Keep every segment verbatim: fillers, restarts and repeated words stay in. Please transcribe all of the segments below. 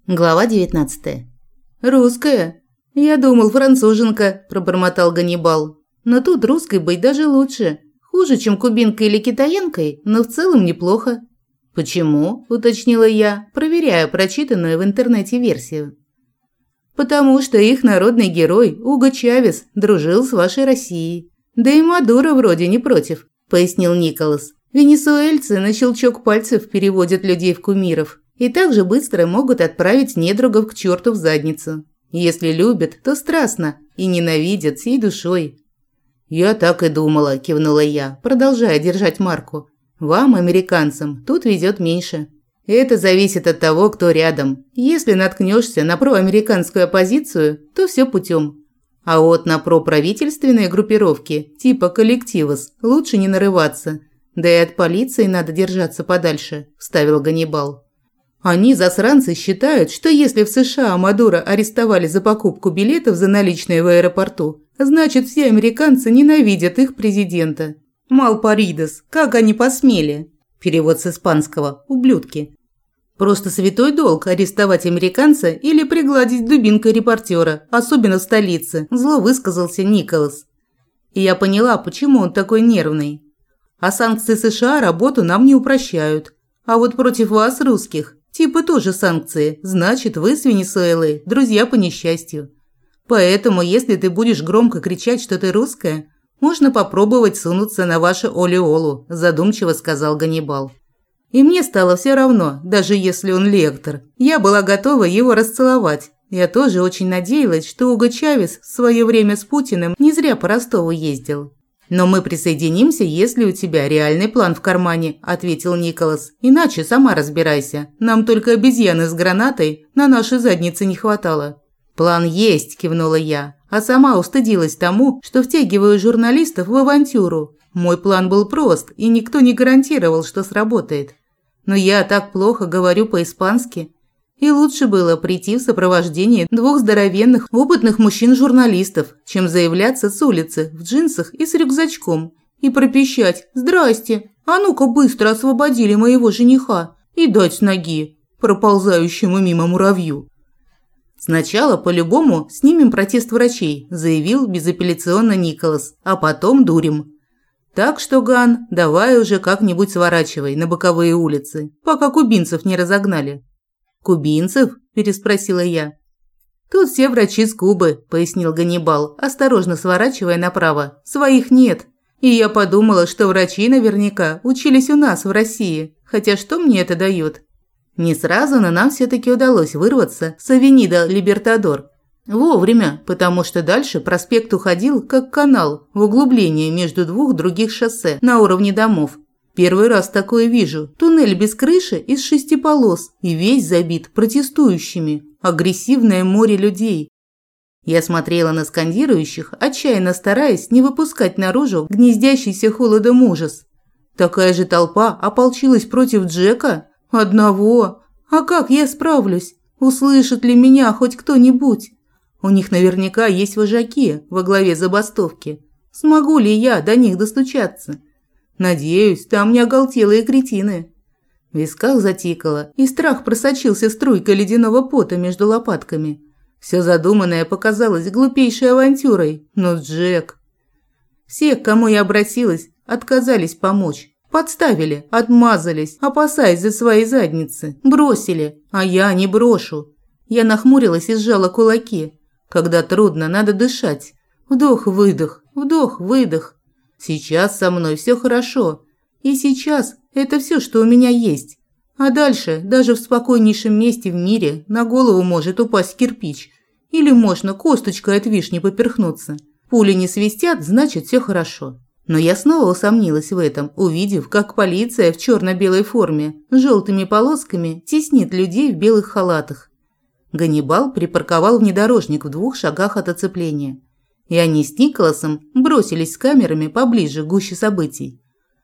Глава девятнадцатая. «Русская? Я думал, француженка», – пробормотал Ганнибал. «Но тут русской быть даже лучше. Хуже, чем кубинкой или китаянкой, но в целом неплохо». «Почему?» – уточнила я, проверяя прочитанную в интернете версию. «Потому что их народный герой Уго Чавес дружил с вашей Россией. Да и Мадуро вроде не против», – пояснил Николас. «Венесуэльцы на щелчок пальцев переводят людей в кумиров. И так же быстро могут отправить недругов к черту в задницу. Если любят, то страстно, и ненавидят всей душой». «Я так и думала», – кивнула я, продолжая держать марку. «Вам, американцам, тут везет меньше. Это зависит от того, кто рядом. Если наткнешься на проамериканскую оппозицию, то все путем. А вот на проправительственные группировки, типа коллективос, лучше не нарываться. Да и от полиции надо держаться подальше», – вставил Ганнибал. «Они, засранцы, считают, что если в США Мадуро арестовали за покупку билетов за наличные в аэропорту, значит, все американцы ненавидят их президента. Малпаридос, как они посмели?» Перевод с испанского «ублюдки». «Просто святой долг арестовать американца или пригладить дубинкой репортера, особенно в столице», зло высказался Николас. И я поняла, почему он такой нервный. «А санкции США работу нам не упрощают. А вот против вас, русских, типа тоже санкции, значит, вы с Венесуэлой друзья по несчастью. Поэтому, если ты будешь громко кричать, что ты русская, можно попробовать сунуться на ваше олеолу», задумчиво сказал Ганнибал. И мне стало все равно, даже если он лектор. Я была готова его расцеловать. Я тоже очень надеялась, что Уго Чавес в свое время с Путиным не зря по Ростову ездил. «Но мы присоединимся, если у тебя реальный план в кармане», – ответил Николас. «Иначе сама разбирайся. Нам только обезьяны с гранатой на нашей заднице не хватало». «План есть», – кивнула я, а сама устыдилась тому, что втягиваю журналистов в авантюру. Мой план был прост, и никто не гарантировал, что сработает. Но я так плохо говорю по-испански. И лучше было прийти в сопровождении двух здоровенных, опытных мужчин-журналистов, чем заявляться с улицы в джинсах и с рюкзачком и пропищать «Здрасте, а ну-ка быстро освободили моего жениха» и дать с ноги проползающему мимо муравью. «Сначала, по-любому, снимем протест врачей», – заявил безапелляционно Николас, – «а потом дурим. Так что, Ган, давай уже как-нибудь сворачивай на боковые улицы, пока кубинцев не разогнали». «Кубинцев?» – переспросила я. «Тут все врачи с Кубы», – пояснил Ганнибал, осторожно сворачивая направо. «Своих нет. И я подумала, что врачи наверняка учились у нас в России. Хотя что мне это дает?» Не сразу, но нам все-таки удалось вырваться с Авенида Либертадор. Вовремя, потому что дальше проспект уходил как канал в углубление между двух других шоссе на уровне домов. Первый раз такое вижу. Туннель без крыши из шести полос и весь забит протестующими. Агрессивное море людей. Я смотрела на скандирующих, отчаянно стараясь не выпускать наружу гнездящийся холодом ужас. Такая же толпа ополчилась против Джека? Одного? А как я справлюсь? Услышит ли меня хоть кто-нибудь? У них наверняка есть вожаки во главе забастовки. Смогу ли я до них достучаться? Надеюсь, там не оголтелые кретины. В висках затикало, и страх просочился струйкой ледяного пота между лопатками. Все задуманное показалось глупейшей авантюрой, но Джек... Все, к кому я обратилась, отказались помочь. Подставили, отмазались, опасаясь за свои задницы. Бросили, а я не брошу. Я нахмурилась и сжала кулаки. Когда трудно, надо дышать. Вдох-выдох, вдох-выдох. Сейчас со мной все хорошо. И сейчас это все, что у меня есть. А дальше, даже в спокойнейшем месте в мире, на голову может упасть кирпич. Или можно косточкой от вишни поперхнуться. Пули не свистят, значит, все хорошо. Но я снова усомнилась в этом, увидев, как полиция в черно-белой форме с желтыми полосками теснит людей в белых халатах. Ганнибал припарковал внедорожник в двух шагах от оцепления. И они с Николасом бросились с камерами поближе к гуще событий.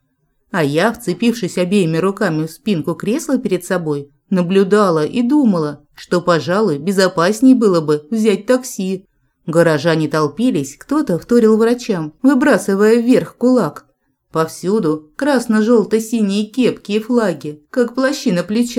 А я, вцепившись обеими руками в спинку кресла перед собой, наблюдала и думала, что, пожалуй, безопаснее было бы взять такси. Горожане толпились, кто-то вторил врачам, выбрасывая вверх кулак. Повсюду красно-желто-синие кепки и флаги, как плащи на плечах.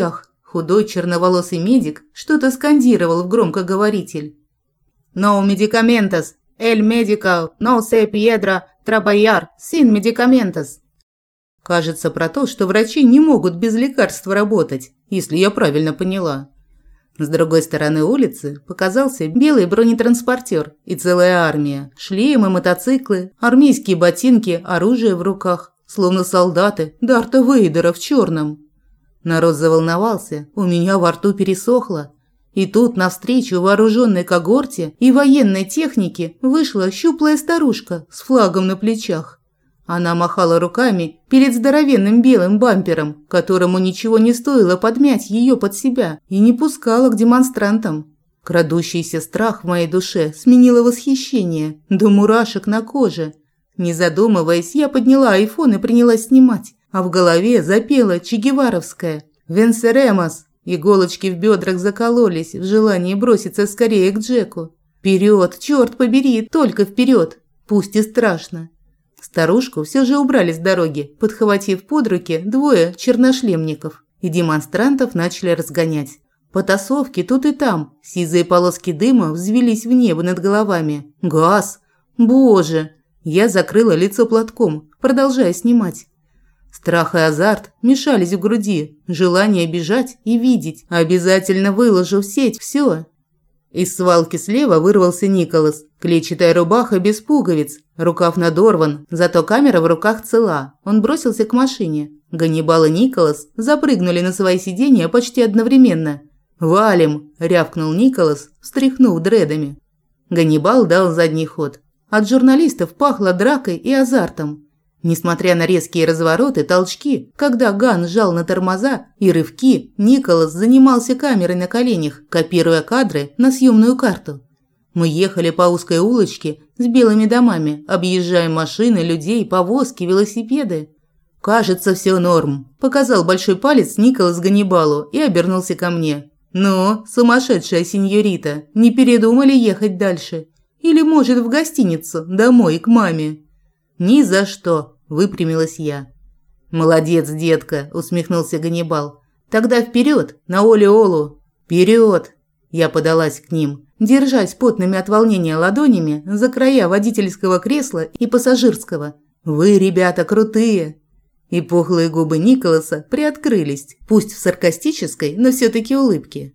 Худой черноволосый медик что-то скандировал в громкоговоритель. «No medicamentos, el médico no se piedra trabalhar sin medicamentos». Кажется, про то, что врачи не могут без лекарств работать, если я правильно поняла. С другой стороны улицы показался белый бронетранспортер и целая армия. Шлемы, мотоциклы, армейские ботинки, оружие в руках, словно солдаты Дарта Вейдера в черном. Народ заволновался, у меня во рту пересохло. И тут навстречу вооруженной когорте и военной технике вышла щуплая старушка с флагом на плечах. Она махала руками перед здоровенным белым бампером, которому ничего не стоило подмять ее под себя, и не пускала к демонстрантам. Крадущийся страх в моей душе сменило восхищение, до мурашек на коже. Не задумываясь, я подняла айфон и принялась снимать, а в голове запела чегеваровская «Венсеремос». Иголочки в бедрах закололись в желании броситься скорее к Джеку. Вперед, черт побери, только вперед, пусть и страшно. Старушку все же убрали с дороги, подхватив под руки двое черношлемников, и демонстрантов начали разгонять. Потасовки тут и там, сизые полоски дыма взвелись в небо над головами. Газ! Боже! Я закрыла лицо платком, продолжая снимать. Страх и азарт мешались в груди, желание бежать и видеть. Обязательно выложу в сеть все. Из свалки слева вырвался Николас. Клетчатая рубаха без пуговиц, рукав надорван, зато камера в руках цела. Он бросился к машине. Ганнибал и Николас запрыгнули на свои сиденья почти одновременно. «Валим!» – рявкнул Николас, встряхнув дредами. Ганнибал дал задний ход. От журналистов пахло дракой и азартом. Несмотря на резкие развороты, толчки, когда Ган жал на тормоза, и рывки, Николас занимался камерой на коленях, копируя кадры на съемную карту. Мы ехали по узкой улочке с белыми домами, объезжая машины, людей, повозки, велосипеды. «Кажется, все норм», – показал большой палец Николас Ганнибалу и обернулся ко мне. «Ну, сумасшедшая сеньорита, не передумали ехать дальше? Или, может, в гостиницу, домой, к маме?» «Ни за что», – выпрямилась я. «Молодец, детка», – усмехнулся Ганнибал. «Тогда вперед, на Оле-Олу». «Вперед!» – я подалась к ним, держась потными от волнения ладонями за края водительского кресла и пассажирского. «Вы, ребята, крутые!» И пухлые губы Николаса приоткрылись, пусть в саркастической, но все-таки улыбке.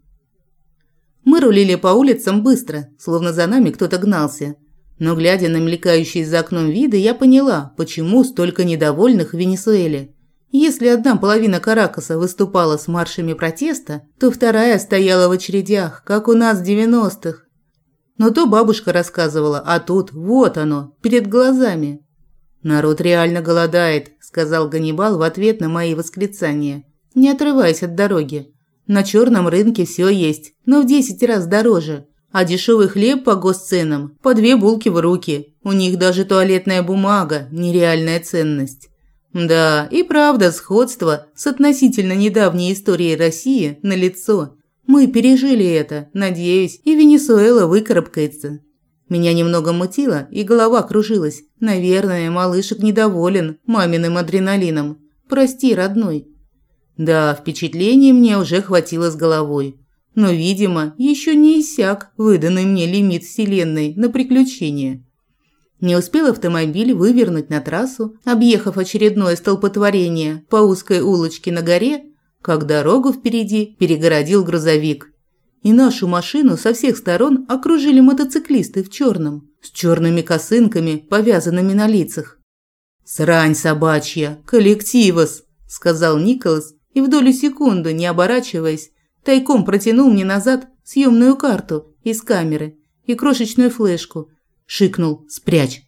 Мы рулили по улицам быстро, словно за нами кто-то гнался. Но, глядя на мелькающие за окном виды, я поняла, почему столько недовольных в Венесуэле. Если одна половина Каракаса выступала с маршами протеста, то вторая стояла в очередях, как у нас в девяностых. Но то бабушка рассказывала, а тут вот оно, перед глазами. «Народ реально голодает», – сказал Ганнибал в ответ на мои восклицания, не отрываясь от дороги. «На черном рынке все есть, но в десять раз дороже. А дешевый хлеб по госценам – по две булки в руки. У них даже туалетная бумага – нереальная ценность». Да, и правда, сходство с относительно недавней историей России налицо. Мы пережили это, надеюсь, и Венесуэла выкарабкается. Меня немного мутило, и голова кружилась. Наверное, малышек недоволен маминым адреналином. Прости, родной. Да, впечатлений мне уже хватило с головой. Но, видимо, еще не иссяк выданный мне лимит вселенной на приключения. Не успел автомобиль вывернуть на трассу, объехав очередное столпотворение по узкой улочке на горе, как дорогу впереди перегородил грузовик. И нашу машину со всех сторон окружили мотоциклисты в черном, с черными косынками, повязанными на лицах. «Срань собачья, коллективос», – сказал Николас, и в долю секунды, не оборачиваясь, тайком протянул мне назад съемную карту из камеры и крошечную флешку. Шикнул «Спрячь».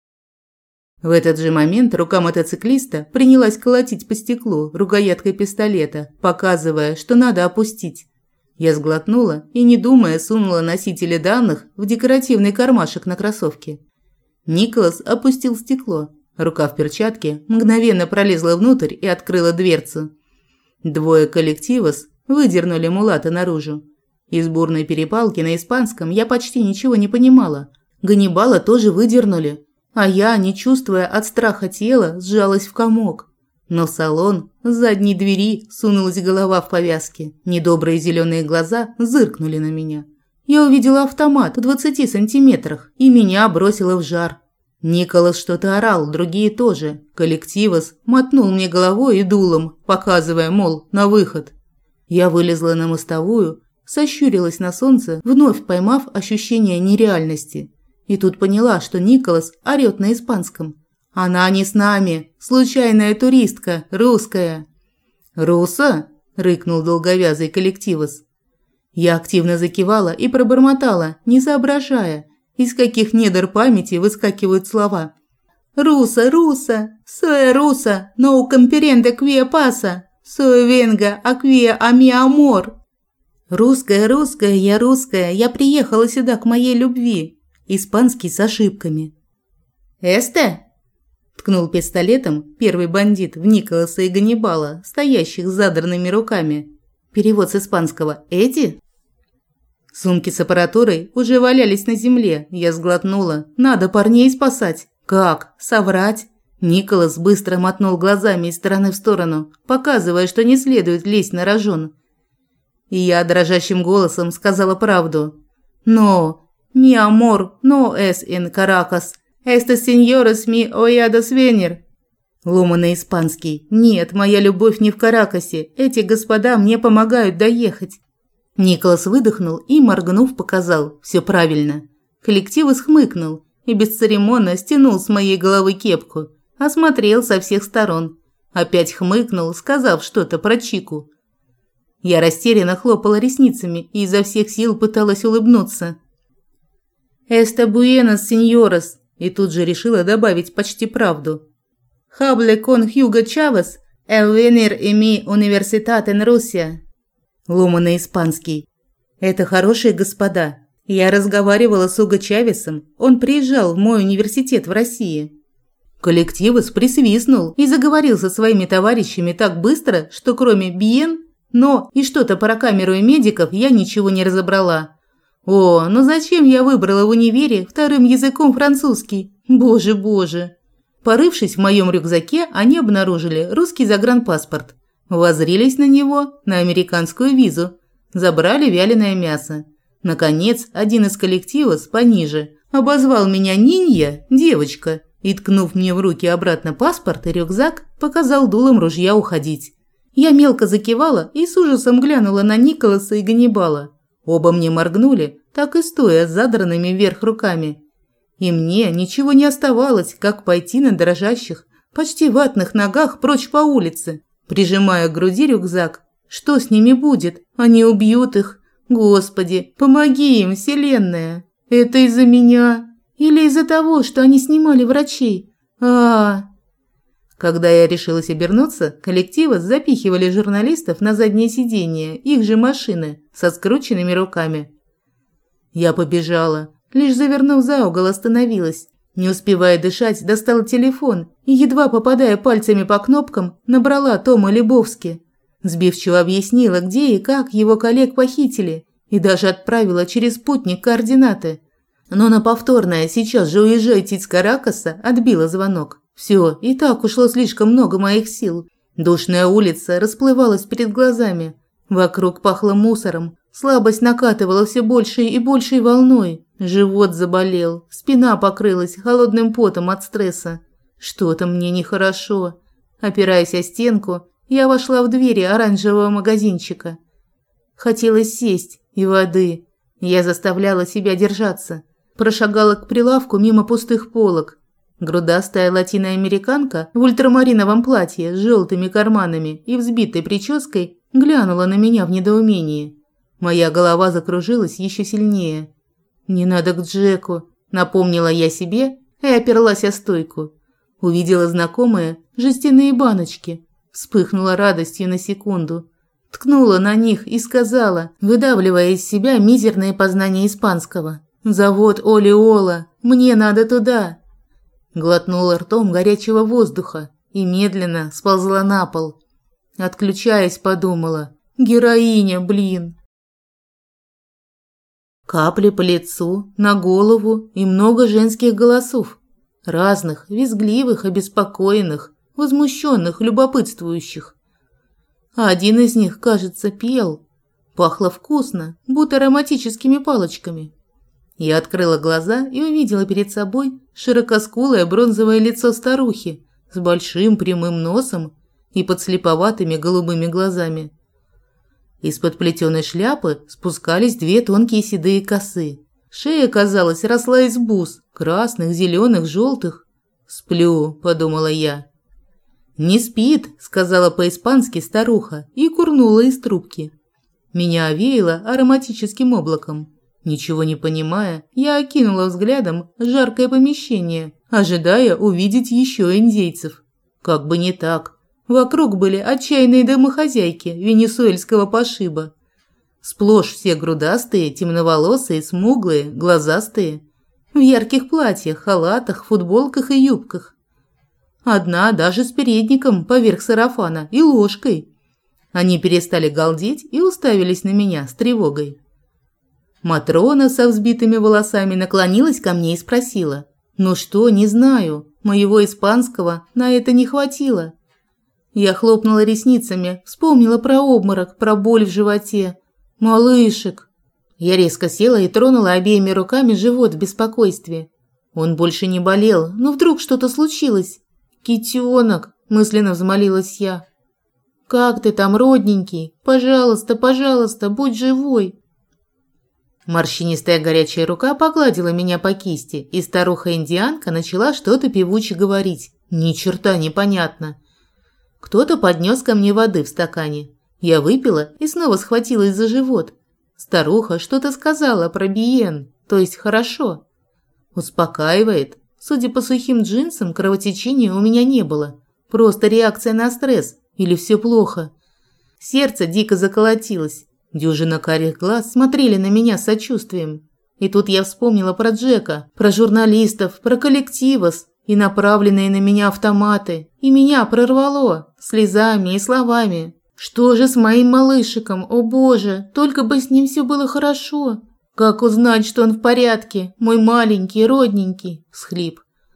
В этот же момент рука мотоциклиста принялась колотить по стеклу рукояткой пистолета, показывая, что надо опустить. Я сглотнула и, не думая, сунула носители данных в декоративный кармашек на кроссовке. Николас опустил стекло. Рука в перчатке мгновенно пролезла внутрь и открыла дверцу. Двое коллективос выдернули мулата наружу. Из бурной перепалки на испанском я почти ничего не понимала. Ганнибала тоже выдернули, а я, не чувствуя от страха тела, сжалась в комок. Но в салон с задней двери сунулась голова в повязке. Недобрые зеленые глаза зыркнули на меня. Я увидела автомат в двадцати сантиметрах, и меня бросило в жар. Николас что-то орал, другие тоже. Коллективос мотнул мне головой и дулом, показывая, мол, на выход. Я вылезла на мостовую, сощурилась на солнце, вновь поймав ощущение нереальности. И тут поняла, что Николас орёт на испанском. «Она не с нами, случайная туристка, русская». «Руса?» – рыкнул долговязый коллективос. Я активно закивала и пробормотала, не соображая, из каких недр памяти выскакивают слова. «Руса, руса, соe руса, no comprende quia pasa, soe venga aquia a mi amor». «Русская, русская, я русская, я приехала сюда к моей любви». Испанский с ошибками. «Эсте?» – ткнул пистолетом первый бандит в Николаса и Ганнибала, стоящих с задранными руками. Перевод с испанского «эти?» Сумки с аппаратурой уже валялись на земле. Я сглотнула. Надо парней спасать. Как? Соврать? Николас быстро мотнул глазами из стороны в сторону, показывая, что не следует лезть на рожон. И я дрожащим голосом сказала правду. «Но, mi amor no es en Caracas. Estas señoras mi oyadas venir». Ломаный испанский. «Нет, моя любовь не в Каракасе. Эти господа мне помогают доехать». Николас выдохнул и, моргнув, показал. Все правильно. Коллектив схмыкнул и бесцеремонно стянул с моей головы кепку. Осмотрел со всех сторон. Опять хмыкнул, сказав что-то про Чику. Я растерянно хлопала ресницами и изо всех сил пыталась улыбнуться. «Эста буэнос, сеньорос», и тут же решила добавить почти правду. «Хабле кон Хьюго Чавес, эл венир и ми университет en Русия». Ломаный испанский. «Это хорошие господа. Я разговаривала с Уго Чавесом. Он приезжал в мой университет в России». Коллективос присвистнул и заговорил со своими товарищами так быстро, что кроме «бьен», «но» и что-то про камеру и медиков я ничего не разобрала. О, ну зачем я выбрала в универе вторым языком французский? Боже, боже. Порывшись в моем рюкзаке, они обнаружили русский загранпаспорт. Воззрились на него, на американскую визу. Забрали вяленое мясо. Наконец, один из коллективов пониже обозвал меня Нинья, девочка, и, ткнув мне в руки обратно паспорт и рюкзак, показал дулом ружья уходить. Я мелко закивала и с ужасом глянула на Николаса и Ганнибала. Оба мне моргнули, так и стоя с задранными вверх руками. И мне ничего не оставалось, как пойти на дрожащих, почти ватных ногах прочь по улице, прижимая к груди рюкзак. Что с ними будет? Они убьют их. Господи, помоги им, Вселенная. Это из-за меня? Или из-за того, что они снимали врачей? А, -а, -а. Когда я решилась обернуться, коллективы запихивали журналистов на заднее сиденье их же машины со скрученными руками. Я побежала. Лишь завернув за угол, остановилась. Не успевая дышать, достала телефон и, едва попадая пальцами по кнопкам, набрала Тома Лебовски. Сбивчиво объяснила, где и как его коллег похитили, и даже отправила через спутник координаты. Но на повторное «сейчас же уезжайте из Каракаса» отбила звонок. Все, и так ушло слишком много моих сил. Душная улица расплывалась перед глазами. Вокруг пахло мусором. Слабость накатывала все большей и большей волной. Живот заболел, спина покрылась холодным потом от стресса. Что-то мне нехорошо. Опираясь о стенку, я вошла в двери оранжевого магазинчика. Хотелось сесть и воды. Я заставляла себя держаться. Прошагала к прилавку мимо пустых полок. Грудастая латиноамериканка в ультрамариновом платье с желтыми карманами и взбитой прической глянула на меня в недоумении. Моя голова закружилась еще сильнее. «Не надо к Джеку», – напомнила я себе и оперлась о стойку. Увидела знакомые жестяные баночки. Вспыхнула радостью на секунду. Ткнула на них и сказала, выдавливая из себя мизерные познания испанского. «Завод Олиола, мне надо туда». Глотнула ртом горячего воздуха и медленно сползла на пол. Отключаясь, подумала: героиня, блин. Капли по лицу, на голову и много женских голосов. Разных, визгливых, обеспокоенных. возмущенных, любопытствующих. А один из них, кажется, пел. Пахло вкусно, будто ароматическими палочками. Я открыла глаза и увидела перед собой широкоскулое бронзовое лицо старухи с большим прямым носом и подслеповатыми голубыми глазами. Из-под плетеной шляпы спускались две тонкие седые косы. Шея, казалось, росла из бус, красных, зеленых, желтых. «Сплю», – подумала я. «Не спит», – сказала по-испански старуха и курнула из трубки. Меня овеяло ароматическим облаком. Ничего не понимая, я окинула взглядом жаркое помещение, ожидая увидеть еще индейцев. Как бы не так. Вокруг были отчаянные домохозяйки венесуэльского пошиба. Сплошь все грудастые, темноволосые, смуглые, глазастые. В ярких платьях, халатах, футболках и юбках. Одна даже с передником поверх сарафана и ложкой. Они перестали галдеть и уставились на меня с тревогой. Матрона со взбитыми волосами наклонилась ко мне и спросила: «Ну что, не знаю, моего испанского на это не хватило». Я хлопнула ресницами, вспомнила про обморок, про боль в животе. «Малышек!» Я резко села и тронула обеими руками живот в беспокойстве. Он больше не болел, но вдруг что-то случилось. «Китенок!» – мысленно взмолилась я. «Как ты там, родненький? Пожалуйста, пожалуйста, будь живой!» Морщинистая горячая рука погладила меня по кисти, и старуха-индианка начала что-то певуче говорить. Ни черта непонятно. Кто-то поднес ко мне воды в стакане. Я выпила и снова схватилась за живот. Старуха что-то сказала про биен, то есть хорошо. Успокаивает. Судя по сухим джинсам, кровотечения у меня не было. Просто реакция на стресс. Или все плохо. Сердце дико заколотилось. Дюжина карих глаз смотрели на меня с сочувствием. И тут я вспомнила про Джека, про журналистов, про коллективос и направленные на меня автоматы. И меня прорвало слезами и словами. Что же с моим малышиком? О боже, только бы с ним все было хорошо. Как узнать, что он в порядке, мой маленький, родненький? Всхлип.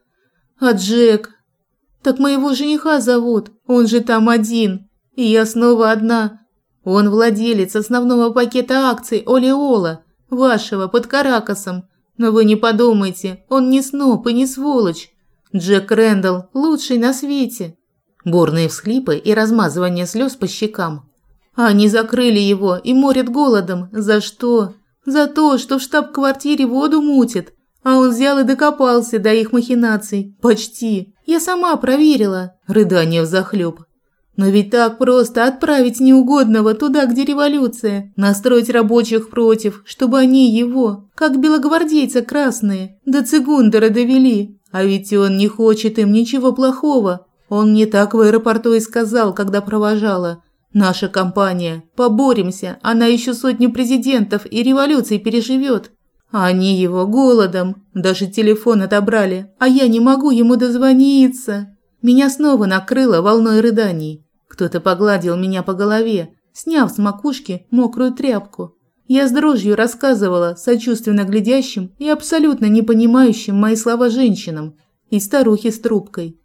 А Джек? Так моего жениха зовут, он же там один. И я снова одна. Он владелец основного пакета акций Олеола, вашего под Каракасом. Но вы не подумайте, он не сноб и не сволочь. Джек Рэндалл лучший на свете. Бурные всхлипы и размазывание слез по щекам. Они закрыли его и морят голодом. За что? За то, что в штаб-квартире воду мутит. А он взял и докопался до их махинаций. Почти. Я сама проверила. Рыдание взахлёб. Но ведь так просто отправить неугодного туда, где революция, настроить рабочих против, чтобы они его, как белогвардейца красные, до Цигундера довели. А ведь он не хочет им ничего плохого. Он мне так в аэропорту и сказал, когда провожала. Наша компания. Поборемся, она еще сотню президентов и революций переживет. А они его голодом. Даже телефон отобрали, а я не могу ему дозвониться. Меня снова накрыло волной рыданий. Кто-то погладил меня по голове, сняв с макушки мокрую тряпку. Я с дрожью рассказывала сочувственно глядящим и абсолютно не понимающим мои слова женщинам и старухе с трубкой.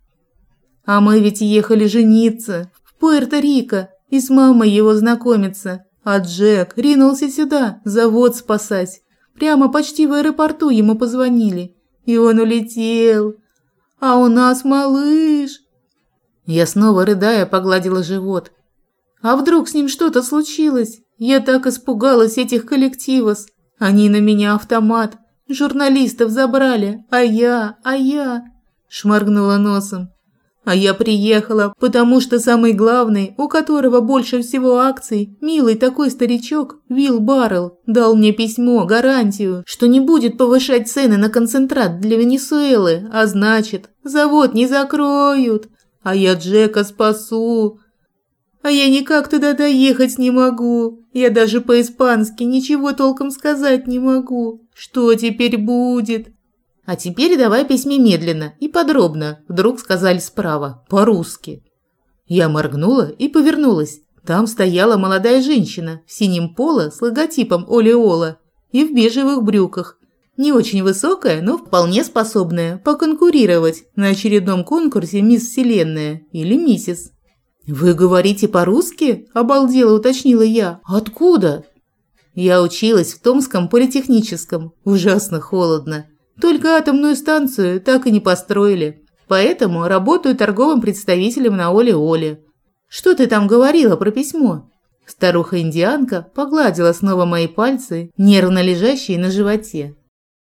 А мы ведь ехали жениться в Пуэрто-Рико и с мамой его знакомиться. А Джек ринулся сюда, завод спасать. Прямо почти в аэропорту ему позвонили. И он улетел. А у нас малыш. Я снова, рыдая, погладила живот. А вдруг с ним что-то случилось? Я так испугалась этих коллективов. Они на меня автомат. Журналистов забрали. А я, а я... Шморгнула носом. А я приехала, потому что самый главный, у которого больше всего акций, милый такой старичок, Уилл Баррелл, дал мне письмо, гарантию, что не будет повышать цены на концентрат для Венесуэлы, а значит, завод не закроют. А я Джека спасу. А я никак туда доехать не могу. Я даже по-испански ничего толком сказать не могу. Что теперь будет? А теперь давай письми медленно и подробно, вдруг сказали справа, по-русски. Я моргнула и повернулась. Там стояла молодая женщина в синем поло с логотипом Олеола и в бежевых брюках. Не очень высокая, но вполне способная поконкурировать на очередном конкурсе «Мисс Вселенная» или «Миссис». «Вы говорите по-русски?» – обалдела уточнила я. «Откуда?» «Я училась в Томском политехническом. Ужасно холодно. Только атомную станцию так и не построили. Поэтому работаю торговым представителем на Оле-Оле. Что ты там говорила про письмо?» Старуха-индианка погладила снова мои пальцы, нервно лежащие на животе.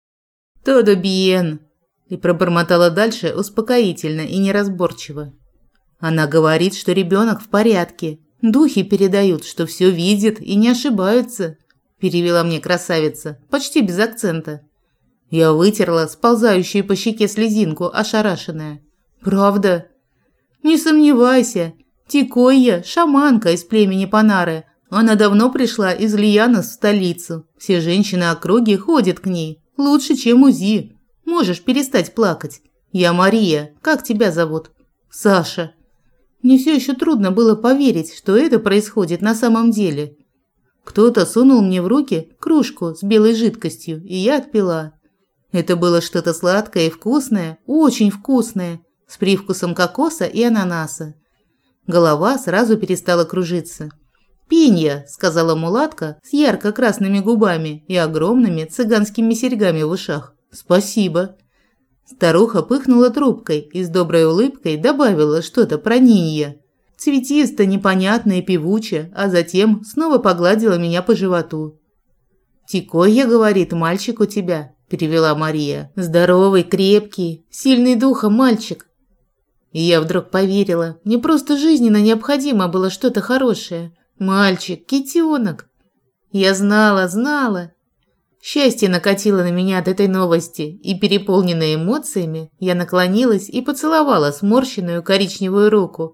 «Тодо биен», и пробормотала дальше успокоительно и неразборчиво. Она говорит, что ребенок в порядке. Духи передают, что все видят и не ошибаются, перевела мне красавица, почти без акцента. Я вытерла сползающую по щеке слезинку, ошарашенная. «Правда?» «Не сомневайся. Тикойя – шаманка из племени Панары. Она давно пришла из Лиянос в столицу. Все женщины округи ходят к ней. Лучше, чем УЗИ. Можешь перестать плакать. Я Мария. Как тебя зовут?» «Саша». Мне все еще трудно было поверить, что это происходит на самом деле. Кто-то сунул мне в руки кружку с белой жидкостью, и я отпила. Это было что-то сладкое и вкусное, очень вкусное, с привкусом кокоса и ананаса. Голова сразу перестала кружиться. «Пинья», – сказала мулатка с ярко-красными губами и огромными цыганскими серьгами в ушах. «Спасибо». Старуха пыхнула трубкой и с доброй улыбкой добавила что-то про нинья. Цветисто, непонятно и певуче, а затем снова погладила меня по животу. «Тикойя, говорит, мальчик у тебя», – перевела Мария. «Здоровый, крепкий, сильный духом мальчик». И я вдруг поверила, мне просто жизненно необходимо было что-то хорошее. Мальчик, китенок. Я знала, знала. Счастье накатило на меня от этой новости, и, переполненная эмоциями, я наклонилась и поцеловала сморщенную коричневую руку.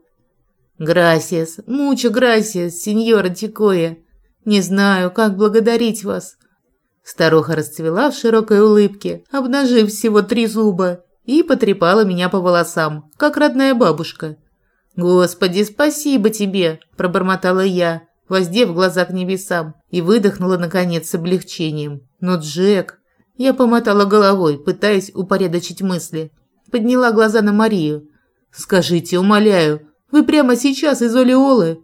«Грасиас, мучо грасиас, сеньора Тикойя. Не знаю, как благодарить вас». Старуха расцвела в широкой улыбке, обнажив всего три зуба, и потрепала меня по волосам, как родная бабушка. «Господи, спасибо тебе!» – пробормотала я, воздев глаза к небесам, и выдохнула, наконец, с облегчением. «Но Джек...» Я помотала головой, пытаясь упорядочить мысли. Подняла глаза на Марию. «Скажите, умоляю, вы прямо сейчас из Оле-Олы?»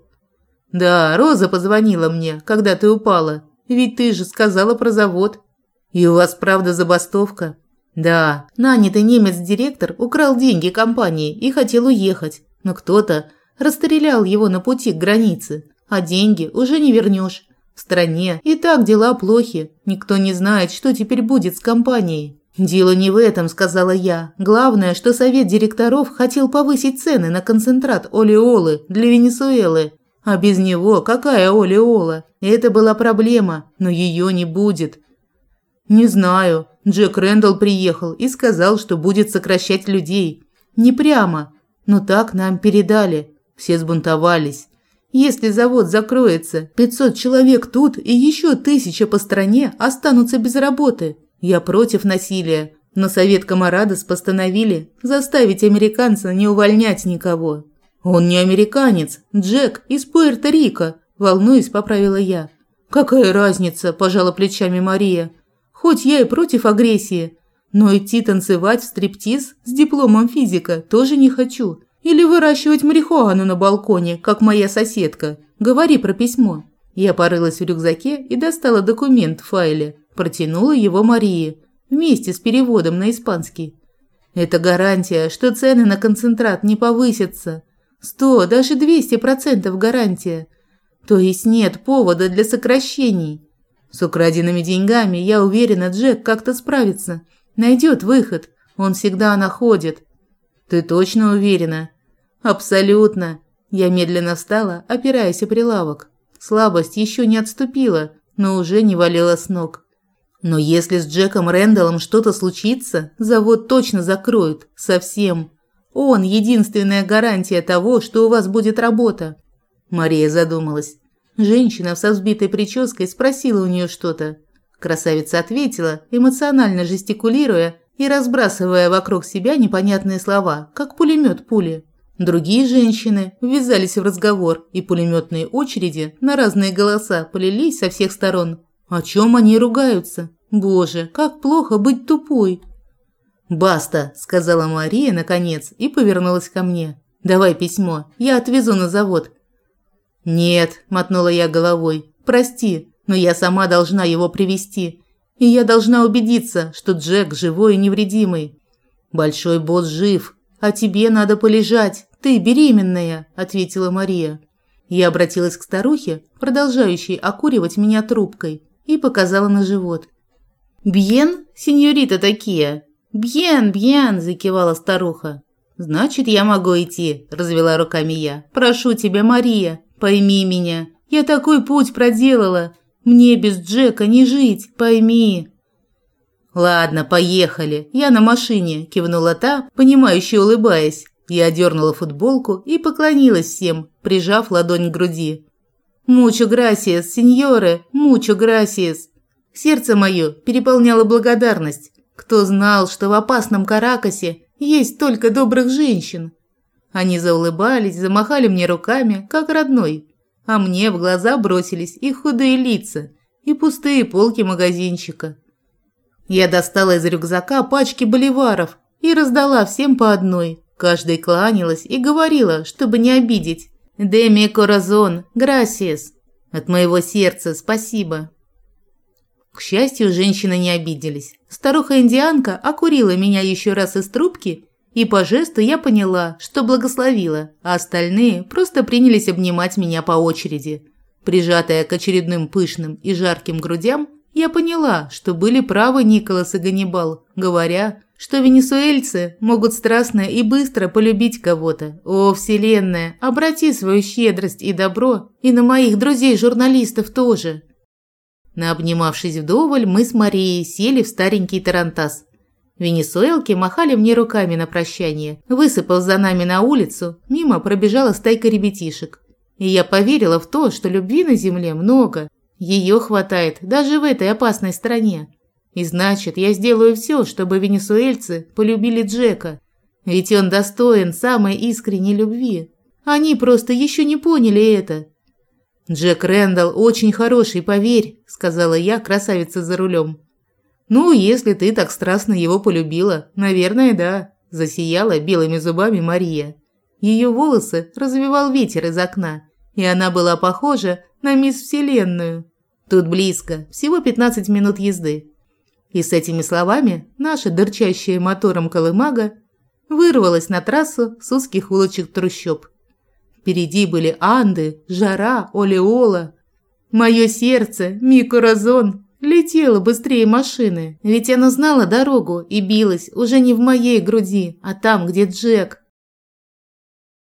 «Да, Роза позвонила мне, когда ты упала. Ведь ты же сказала про завод. И у вас, правда, забастовка?» «Да, нанятый немец-директор украл деньги компании и хотел уехать. Но кто-то расстрелял его на пути к границе, а деньги уже не вернешь. В стране и так дела плохи, никто не знает, что теперь будет с компанией». «Дело не в этом», – сказала я. «Главное, что совет директоров хотел повысить цены на концентрат Оле-Олы для Венесуэлы. А без него какая Оле-Ола? Это была проблема, но ее не будет». «Не знаю. Джек Рэндалл приехал и сказал, что будет сокращать людей. Не прямо. Но так нам передали. Все сбунтовались. Если завод закроется, пятьсот человек тут и еще тысяча по стране останутся без работы. Я против насилия, но совет Камарадос постановили заставить американца не увольнять никого». «Он не американец, Джек из Пуэрто-Рико», – волнуясь, поправила я. «Какая разница?» – пожала плечами Мария. «Хоть я и против агрессии, но идти танцевать в стриптиз с дипломом физика тоже не хочу. Или выращивать марихуану на балконе, как моя соседка. Говори про письмо». Я порылась в рюкзаке и достала документ в файле, протянула его Марии, вместе с переводом на испанский. «Это гарантия, что цены на концентрат не повысятся. Сто, даже двести процентов гарантия. То есть нет повода для сокращений. С украденными деньгами, я уверена, Джек как-то справится. Найдет выход. Он всегда находит». «Ты точно уверена?» «Абсолютно». Я медленно встала, опираясь о прилавок. Слабость еще не отступила, но уже не валила с ног. «Но если с Джеком Рэндаллом что-то случится, завод точно закроют. Совсем. Он единственная гарантия того, что у вас будет работа». Мария задумалась. Женщина со взбитой прической спросила у нее что-то. Красавица ответила, эмоционально жестикулируя и разбрасывая вокруг себя непонятные слова, как пулемет пули. Другие женщины ввязались в разговор, и пулеметные очереди на разные голоса полились со всех сторон. О чем они ругаются? Боже, как плохо быть тупой. «Баста», – сказала Мария наконец и повернулась ко мне. «Давай письмо, я отвезу на завод». «Нет», – мотнула я головой, – «прости, но я сама должна его привезти. И я должна убедиться, что Джек живой и невредимый». «Большой босс жив, а тебе надо полежать, ты беременная», – ответила Мария. Я обратилась к старухе, продолжающей окуривать меня трубкой, и показала на живот. «Бьен, сеньорита такие?» «Бьен, бьен», – закивала старуха. «Значит, я могу идти», – развела руками я. «Прошу тебя, Мария, пойми меня. Я такой путь проделала. Мне без Джека не жить, пойми». «Ладно, поехали. Я на машине», – кивнула та, понимающе улыбаясь. Я одернула футболку и поклонилась всем, прижав ладонь к груди. «Мучо грасиас, сеньоре, мучо грасиас». Сердце мое переполняло благодарность. Кто знал, что в опасном Каракасе есть только добрых женщин? Они заулыбались, замахали мне руками, как родной. А мне в глаза бросились их худые лица и пустые полки магазинчика. Я достала из рюкзака пачки боливаров и раздала всем по одной. Каждой кланялась и говорила, чтобы не обидеть. «Де коразон, грасиас». От моего сердца спасибо. К счастью, женщины не обиделись. Старуха-индианка окурила меня еще раз из трубки, и по жесту я поняла, что благословила, а остальные просто принялись обнимать меня по очереди. Прижатая к очередным пышным и жарким грудям, я поняла, что были правы Николас и Ганнибал, говоря, что венесуэльцы могут страстно и быстро полюбить кого-то. О, Вселенная, обрати свою щедрость и добро и на моих друзей-журналистов тоже. Наобнимавшись вдоволь, мы с Марией сели в старенький тарантас. Венесуэлки махали мне руками на прощание. Высыпав за нами на улицу, мимо пробежала стайка ребятишек. И я поверила в то, что любви на земле много. Ее хватает даже в этой опасной стране. И значит, я сделаю все, чтобы венесуэльцы полюбили Джека. Ведь он достоин самой искренней любви. Они просто еще не поняли это. «Джек Рэндалл очень хороший, поверь», – сказала я, красавица за рулем. «Ну, если ты так страстно его полюбила, наверное, да», – засияла белыми зубами Мария. Ее волосы развевал ветер из окна, и она была похожа на мисс Вселенную. Тут близко, всего пятнадцать минут езды. И с этими словами наша дырчащая мотором колымага вырвалась на трассу с узких улочек трущоб. Впереди были Анды, жара, олеола. Мое сердце, ми-коразон, летело быстрее машины, ведь оно знало дорогу и билось уже не в моей груди, а там, где Джек.